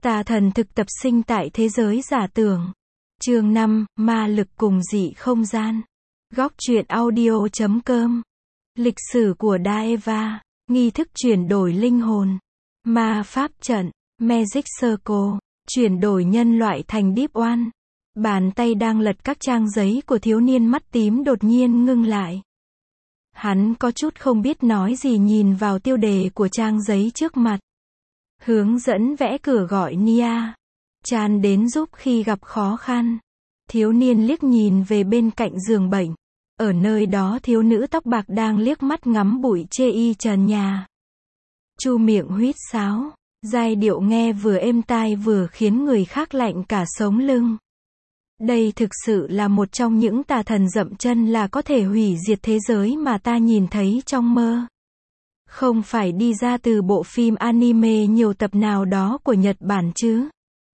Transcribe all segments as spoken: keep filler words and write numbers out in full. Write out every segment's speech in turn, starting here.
Tà thần thực tập sinh tại thế giới giả tưởng. Chương năm, ma lực cùng dị không gian. Góc truyện audio chấm com. Lịch sử của Daeva, nghi thức chuyển đổi linh hồn, ma pháp trận, Magic Circle, chuyển đổi nhân loại thành Deep One. Bàn tay đang lật các trang giấy của thiếu niên mắt tím đột nhiên ngưng lại. Hắn có chút không biết nói gì nhìn vào tiêu đề của trang giấy trước mặt. Hướng dẫn vẽ cửa gọi Nia. Chan đến giúp khi gặp khó khăn. Thiếu niên liếc nhìn về bên cạnh giường bệnh. Ở nơi đó thiếu nữ tóc bạc đang liếc mắt ngắm bụi chê y trần nhà. Chu miệng huýt sáo. Giai điệu nghe vừa êm tai vừa khiến người khác lạnh cả sống lưng. Đây thực sự là một trong những tà thần dậm chân là có thể hủy diệt thế giới mà ta nhìn thấy trong mơ. Không phải đi ra từ bộ phim anime nhiều tập nào đó của Nhật Bản chứ.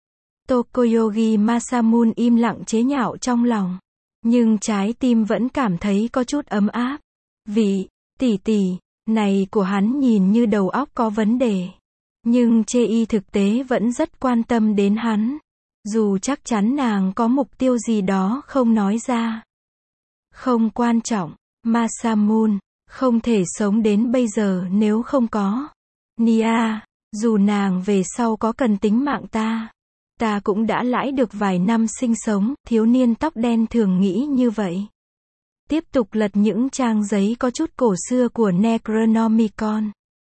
Tokoyogi Masamune im lặng chế nhạo trong lòng. Nhưng trái tim vẫn cảm thấy có chút ấm áp. Vị tỷ tỷ này của hắn nhìn như đầu óc có vấn đề. Nhưng chê y thực tế vẫn rất quan tâm đến hắn. Dù chắc chắn nàng có mục tiêu gì đó không nói ra. Không quan trọng, Masamune không thể sống đến bây giờ nếu không có Nia. Dù nàng về sau có cần tính mạng ta, ta cũng đã lãi được vài năm sinh sống. Thiếu niên tóc đen thường nghĩ như vậy. Tiếp tục lật những trang giấy có chút cổ xưa của Necronomicon.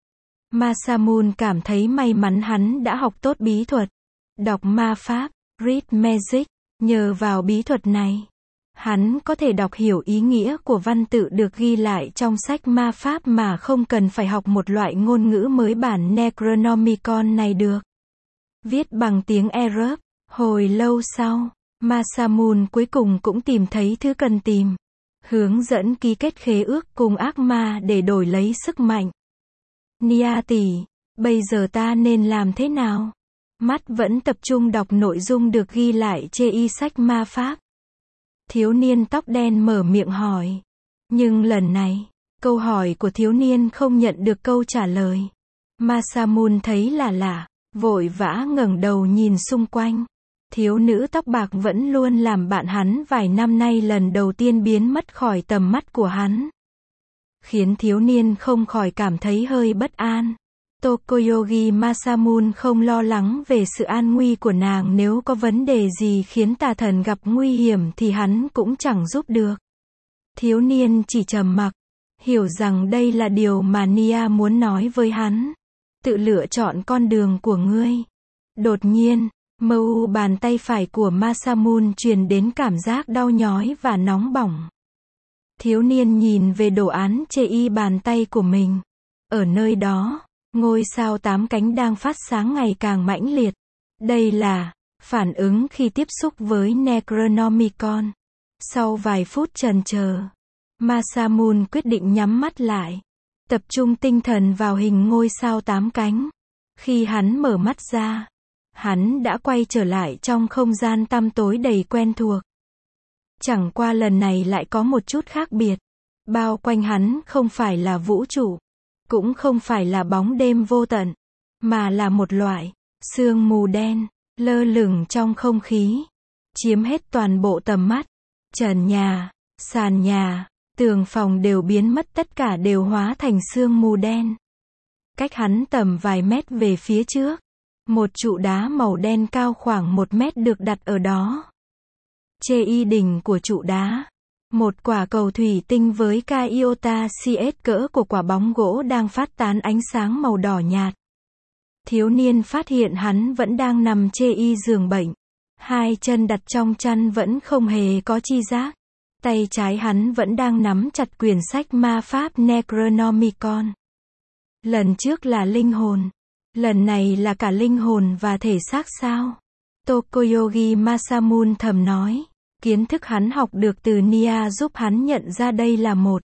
Masamune cảm thấy may mắn hắn đã học tốt bí thuật, đọc ma pháp, Read Magic. Nhờ vào bí thuật này, hắn có thể đọc hiểu ý nghĩa của văn tự được ghi lại trong sách ma pháp mà không cần phải học một loại ngôn ngữ mới bản Necronomicon này được. Viết bằng tiếng Arab. Hồi lâu sau, Masamune cuối cùng cũng tìm thấy thứ cần tìm. Hướng dẫn ký kết khế ước cùng ác ma để đổi lấy sức mạnh. Nia tỷ, bây giờ ta nên làm thế nào? Mắt vẫn tập trung đọc nội dung được ghi lại trên y sách ma pháp. Thiếu niên tóc đen mở miệng hỏi. Nhưng lần này, câu hỏi của thiếu niên không nhận được câu trả lời. Masamune thấy là lạ, vội vã ngẩng đầu nhìn xung quanh. Thiếu nữ tóc bạc vẫn luôn làm bạn hắn vài năm nay lần đầu tiên biến mất khỏi tầm mắt của hắn. Khiến thiếu niên không khỏi cảm thấy hơi bất an. Tokoyogi Masamune không lo lắng về sự an nguy của nàng, nếu có vấn đề gì khiến tà thần gặp nguy hiểm thì hắn cũng chẳng giúp được. Thiếu niên chỉ trầm mặc, hiểu rằng đây là điều mà Nia muốn nói với hắn. Tự lựa chọn con đường của ngươi. Đột nhiên, mờ u bàn tay phải của Masamune truyền đến cảm giác đau nhói và nóng bỏng. Thiếu niên nhìn về đồ án chê y bàn tay của mình. Ở nơi đó, ngôi sao tám cánh đang phát sáng ngày càng mãnh liệt. Đây là phản ứng khi tiếp xúc với Necronomicon. Sau vài phút chần chờ, Masamune quyết định nhắm mắt lại, tập trung tinh thần vào hình ngôi sao tám cánh. Khi hắn mở mắt ra, hắn đã quay trở lại trong không gian tăm tối đầy quen thuộc. Chẳng qua lần này lại có một chút khác biệt. Bao quanh hắn không phải là vũ trụ, cũng không phải là bóng đêm vô tận, mà là một loại sương mù đen, lơ lửng trong không khí, chiếm hết toàn bộ tầm mắt. Trần nhà, sàn nhà, tường phòng đều biến mất, tất cả đều hóa thành sương mù đen. Cách hắn tầm vài mét về phía trước, một trụ đá màu đen cao khoảng một mét được đặt ở đó. Chê y đỉnh của trụ đá, một quả cầu thủy tinh với ca iota cs cỡ của quả bóng gỗ đang phát tán ánh sáng màu đỏ nhạt. Thiếu niên phát hiện hắn vẫn đang nằm chê y giường bệnh. Hai chân đặt trong chăn vẫn không hề có chi giác. Tay trái hắn vẫn đang nắm chặt quyển sách ma pháp Necronomicon. Lần trước là linh hồn. Lần này là cả linh hồn và thể xác sao? Tokoyogi Masamune thầm nói. Kiến thức hắn học được từ Nia giúp hắn nhận ra đây là một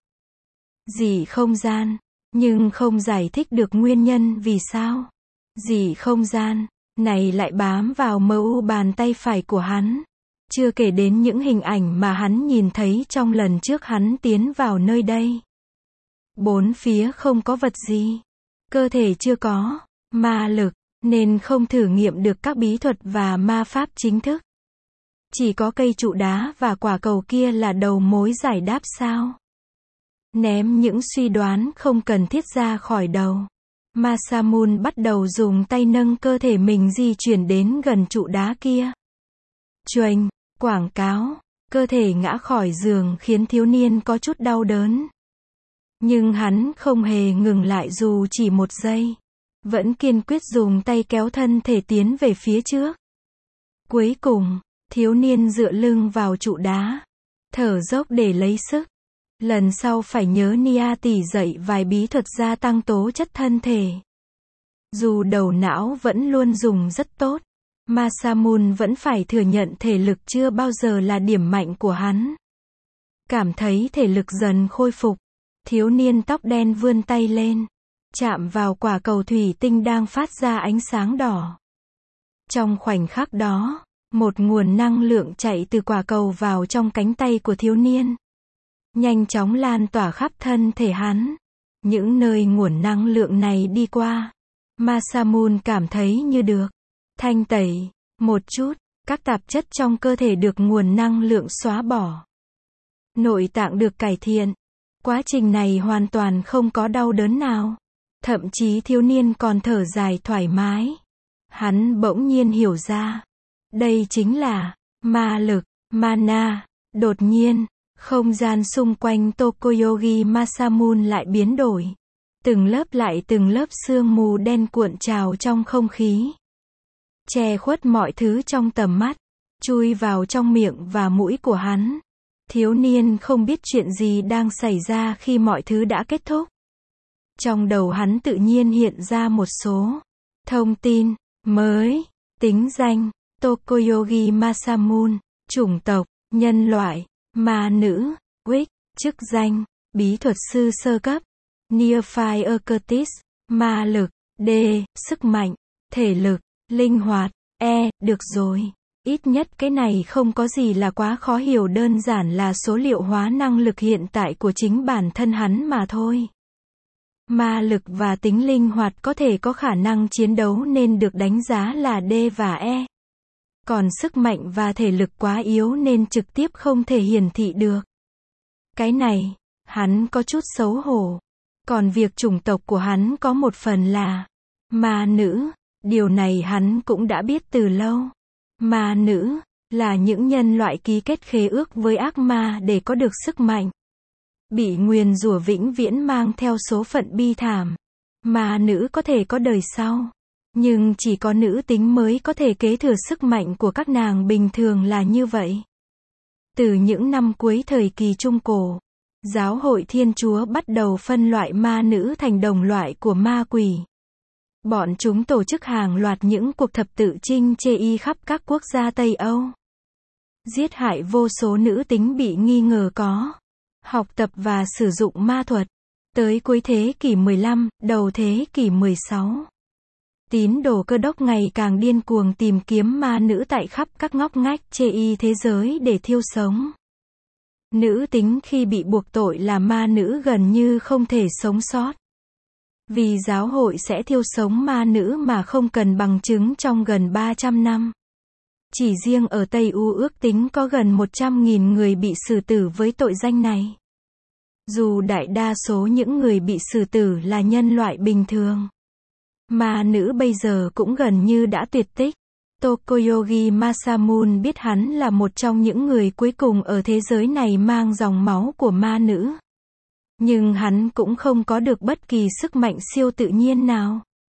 dị không gian, nhưng không giải thích được nguyên nhân vì sao dị không gian này lại bám vào mờ u bàn tay phải của hắn. Chưa kể đến những hình ảnh mà hắn nhìn thấy trong lần trước hắn tiến vào nơi đây. Bốn phía không có vật gì, cơ thể chưa có ma lực, nên không thử nghiệm được các bí thuật và ma pháp chính thức. Chỉ có cây trụ đá và quả cầu kia là đầu mối giải đáp sao? Ném những suy đoán không cần thiết ra khỏi đầu. Masamune bắt đầu dùng tay nâng cơ thể mình di chuyển đến gần trụ đá kia. Choành, quảng cáo, cơ thể ngã khỏi giường khiến thiếu niên có chút đau đớn. Nhưng hắn không hề ngừng lại dù chỉ một giây. Vẫn kiên quyết dùng tay kéo thân thể tiến về phía trước. Cuối cùng, thiếu niên dựa lưng vào trụ đá. Thở dốc để lấy sức. Lần sau phải nhớ Nia tỷ dạy vài bí thuật gia tăng tố chất thân thể. Dù đầu não vẫn luôn dùng rất tốt, Masamune vẫn phải thừa nhận thể lực chưa bao giờ là điểm mạnh của hắn. Cảm thấy thể lực dần khôi phục, thiếu niên tóc đen vươn tay lên, chạm vào quả cầu thủy tinh đang phát ra ánh sáng đỏ. Trong khoảnh khắc đó, một nguồn năng lượng chạy từ quả cầu vào trong cánh tay của thiếu niên. Nhanh chóng lan tỏa khắp thân thể hắn. Những nơi nguồn năng lượng này đi qua, Masamune cảm thấy như được thanh tẩy một chút, các tạp chất trong cơ thể được nguồn năng lượng xóa bỏ. Nội tạng được cải thiện. Quá trình này hoàn toàn không có đau đớn nào. Thậm chí thiếu niên còn thở dài thoải mái. Hắn bỗng nhiên hiểu ra. Đây chính là ma lực, mana. Đột nhiên, không gian xung quanh Tokoyogi Masamune lại biến đổi. Từng lớp lại từng lớp sương mù đen cuộn trào trong không khí. Che khuất mọi thứ trong tầm mắt. Chui vào trong miệng và mũi của hắn. Thiếu niên không biết chuyện gì đang xảy ra khi mọi thứ đã kết thúc. Trong đầu hắn tự nhiên hiện ra một số thông tin mới. Tính danh, Tokoyogi Masamune. Chủng tộc, nhân loại. Ma nữ, Witch. Chức danh, bí thuật sư sơ cấp. Neophyte Curtis. Ma lực, D. Sức mạnh, thể lực, linh hoạt, E. Được rồi. Ít nhất cái này không có gì là quá khó hiểu, đơn giản là số liệu hóa năng lực hiện tại của chính bản thân hắn mà thôi. Ma lực và tính linh hoạt có thể có khả năng chiến đấu nên được đánh giá là D và E. Còn sức mạnh và thể lực quá yếu nên trực tiếp không thể hiển thị được. Cái này, hắn có chút xấu hổ. Còn việc chủng tộc của hắn có một phần là ma nữ, điều này hắn cũng đã biết từ lâu. Ma nữ là những nhân loại ký kết khế ước với ác ma để có được sức mạnh. Bị nguyền rủa vĩnh viễn mang theo số phận bi thảm. Ma nữ có thể có đời sau. Nhưng chỉ có nữ tính mới có thể kế thừa sức mạnh của các nàng bình thường là như vậy. Từ những năm cuối thời kỳ Trung Cổ, Giáo hội Thiên Chúa bắt đầu phân loại ma nữ thành đồng loại của ma quỷ. Bọn chúng tổ chức hàng loạt những cuộc thập tự chinh chê y khắp các quốc gia Tây Âu. Giết hại vô số nữ tính bị nghi ngờ có học tập và sử dụng ma thuật. Tới cuối thế kỷ mười lăm, đầu thế kỷ mười sáu. Tín đồ Cơ đốc ngày càng điên cuồng tìm kiếm ma nữ tại khắp các ngóc ngách chê y thế giới để thiêu sống. Nữ tính khi bị buộc tội là ma nữ gần như không thể sống sót. Vì giáo hội sẽ thiêu sống ma nữ mà không cần bằng chứng trong gần ba trăm năm. Chỉ riêng ở Tây U ước tính có gần một trăm nghìn người bị xử tử với tội danh này. Dù đại đa số những người bị xử tử là nhân loại bình thường, ma nữ bây giờ cũng gần như đã tuyệt tích. Tokoyogi Masamune biết hắn là một trong những người cuối cùng ở thế giới này mang dòng máu của ma nữ. Nhưng hắn cũng không có được bất kỳ sức mạnh siêu tự nhiên nào.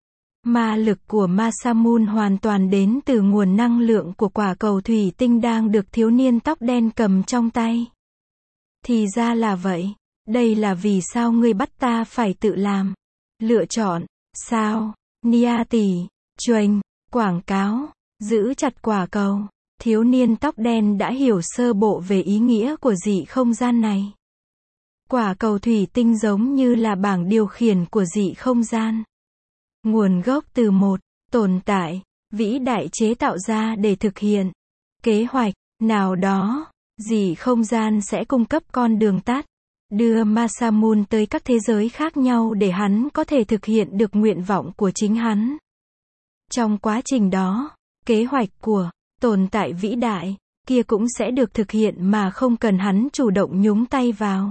Ma lực của Masamune hoàn toàn đến từ nguồn năng lượng của quả cầu thủy tinh đang được thiếu niên tóc đen cầm trong tay. Thì ra là vậy. Đây là vì sao ngươi bắt ta phải tự làm lựa chọn, sao? Nia tỷ, choành, quảng cáo, giữ chặt quả cầu. Thiếu niên tóc đen đã hiểu sơ bộ về ý nghĩa của dị không gian này. Quả cầu thủy tinh giống như là bảng điều khiển của dị không gian. Nguồn gốc từ một tồn tại vĩ đại chế tạo ra để thực hiện kế hoạch nào đó. Dị không gian sẽ cung cấp con đường tắt, đưa Masamune tới các thế giới khác nhau để hắn có thể thực hiện được nguyện vọng của chính hắn. Trong quá trình đó, kế hoạch của tồn tại vĩ đại kia cũng sẽ được thực hiện mà không cần hắn chủ động nhúng tay vào.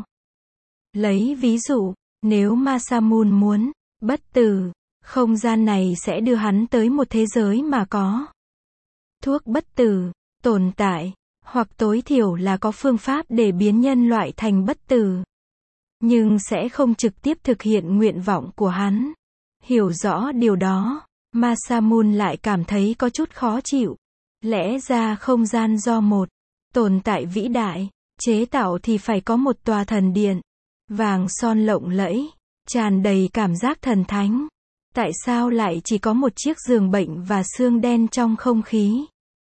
Lấy ví dụ, nếu Masamune muốn bất tử, không gian này sẽ đưa hắn tới một thế giới mà có thuốc bất tử, tồn tại, hoặc tối thiểu là có phương pháp để biến nhân loại thành bất tử. Nhưng sẽ không trực tiếp thực hiện nguyện vọng của hắn. Hiểu rõ điều đó, Masamune lại cảm thấy có chút khó chịu. Lẽ ra không gian do một tồn tại vĩ đại chế tạo thì phải có một tòa thần điện, vàng son lộng lẫy, tràn đầy cảm giác thần thánh. Tại sao lại chỉ có một chiếc giường bệnh và xương đen trong không khí?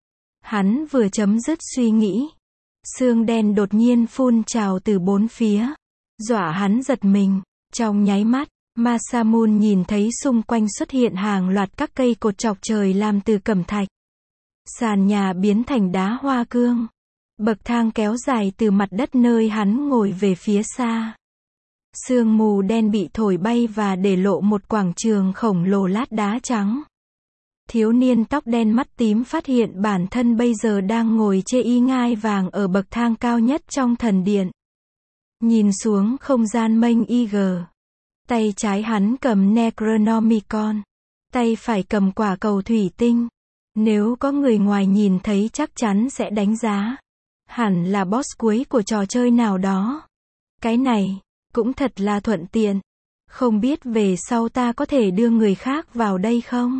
Hắn vừa chấm dứt suy nghĩ, xương đen đột nhiên phun trào từ bốn phía, dọa hắn giật mình. Trong nháy mắt, Masamune nhìn thấy xung quanh xuất hiện hàng loạt các cây cột chọc trời làm từ cẩm thạch. Sàn nhà biến thành đá hoa cương. Bậc thang kéo dài từ mặt đất nơi hắn ngồi về phía xa. Sương mù đen bị thổi bay và để lộ một quảng trường khổng lồ lát đá trắng. Thiếu niên tóc đen mắt tím phát hiện bản thân bây giờ đang ngồi trên y ngai vàng ở bậc thang cao nhất trong thần điện. Nhìn xuống không gian mênh ig. Tay trái hắn cầm Necronomicon. Tay phải cầm quả cầu thủy tinh. Nếu có người ngoài nhìn thấy chắc chắn sẽ đánh giá. Hẳn là boss cuối của trò chơi nào đó. Cái này, cũng thật là thuận tiện. Không biết về sau ta có thể đưa người khác vào đây không?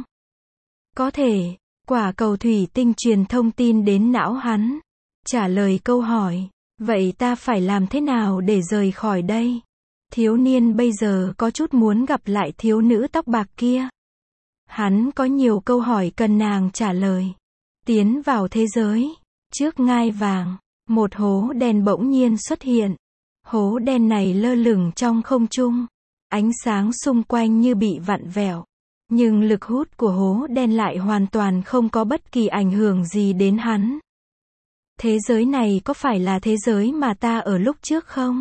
Có thể, quả cầu thủy tinh truyền thông tin đến não hắn. Trả lời câu hỏi, vậy ta phải làm thế nào để rời khỏi đây? Thiếu niên bây giờ có chút muốn gặp lại thiếu nữ tóc bạc kia. Hắn có nhiều câu hỏi cần nàng trả lời. Tiến vào thế giới. Trước ngai vàng, một hố đen bỗng nhiên xuất hiện. Hố đen này lơ lửng trong không trung. Ánh sáng xung quanh như bị vặn vẹo. Nhưng lực hút của hố đen lại hoàn toàn không có bất kỳ ảnh hưởng gì đến hắn. Thế giới này có phải là thế giới mà ta ở lúc trước không?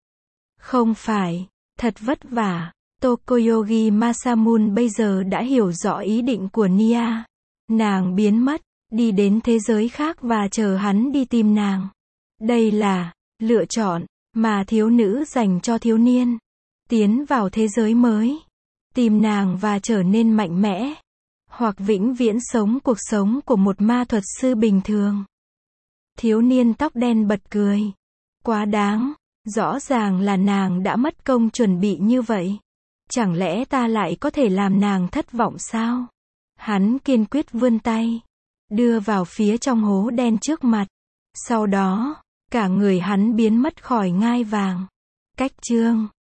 Không phải. Thật vất vả. Tokoyogi Masamune bây giờ đã hiểu rõ ý định của Nia. Nàng biến mất, đi đến thế giới khác và chờ hắn đi tìm nàng. Đây là lựa chọn mà thiếu nữ dành cho thiếu niên. Tiến vào thế giới mới, tìm nàng và trở nên mạnh mẽ, hoặc vĩnh viễn sống cuộc sống của một ma thuật sư bình thường. Thiếu niên tóc đen bật cười. Quá đáng, rõ ràng là nàng đã mất công chuẩn bị như vậy. Chẳng lẽ ta lại có thể làm nàng thất vọng sao? Hắn kiên quyết vươn tay, đưa vào phía trong hố đen trước mặt. Sau đó, cả người hắn biến mất khỏi ngai vàng. Cách chương